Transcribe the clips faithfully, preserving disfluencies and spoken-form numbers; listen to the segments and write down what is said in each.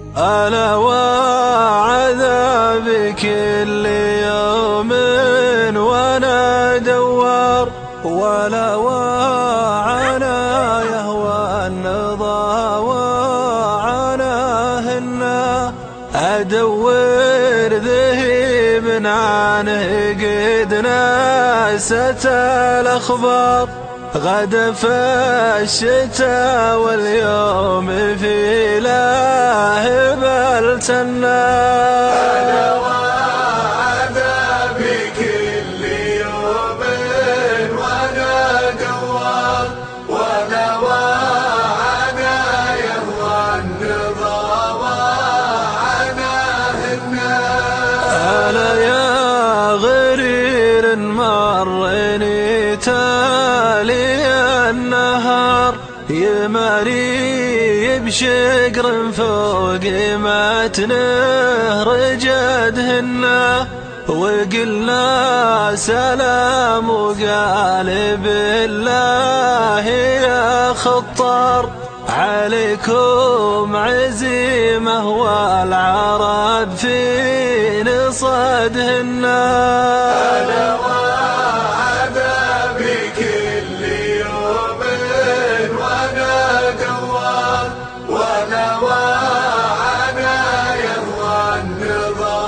ألا وعذابي كل يوم وأنا دوار، ولا وعنا يهوى النضا وعناه النا أدور ذهيب عنه قد ناست الأخبار. غدا في الشتاء واليوم في لاهب التنار. ألا وعذابي كل يوم وأنا دوار، ولا وعنا يهوى النضا وعناه النار. ألا يا غرير مرني تالي النهار، يماري بشقر فوق متنه رجدهن، وقلنا سلام وقال بالله يا خطار، عليكم عزيمة والعرب في نصدهن. ألا وعذابي كل يوم وأنا دوار، ولا وعنا يهوى النضا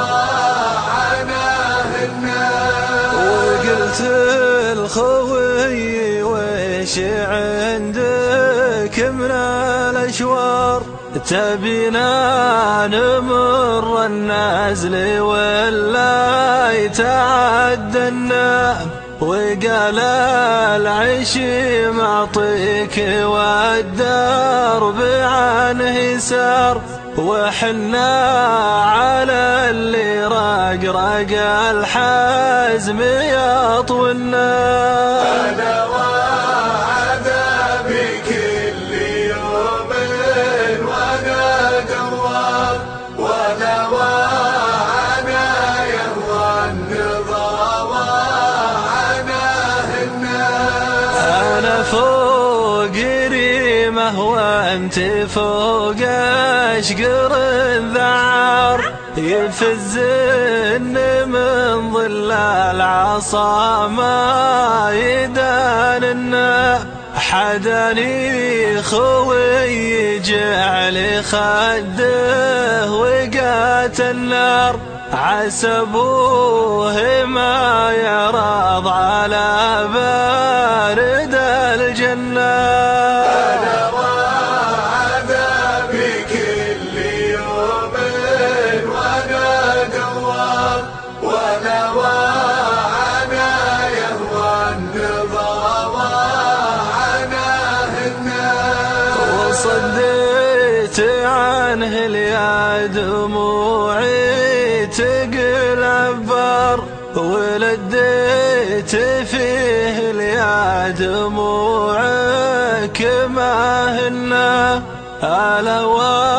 وعناه النار. وقلت الخوي ويش عندك من الأشوار، تبينا نمر النازل ولا يتعدنا، وقال العشي معطيك والدرب عنه سار، وحنا على اللي رقرق الحزم يطونا. ألا وعذابي كل يوم وأنا دوار، ولا وعنا يهوى النضا وعناه النار. أنا فوق ريمة وأنت فوق أشقر الذعار، يفزن من ظل العصا ما يداننا، حداني خوي جعل خده وقات النار، عسبوه ما يراض على بارد الجنة. ألا وعذابي كل يوم وأنا دوار، ولا وعنا يهوى النضا وعناه النار. وصديت عنه اليا دموعي تقل عبار، ولديت فيه اليا دموعك ما هن. ألا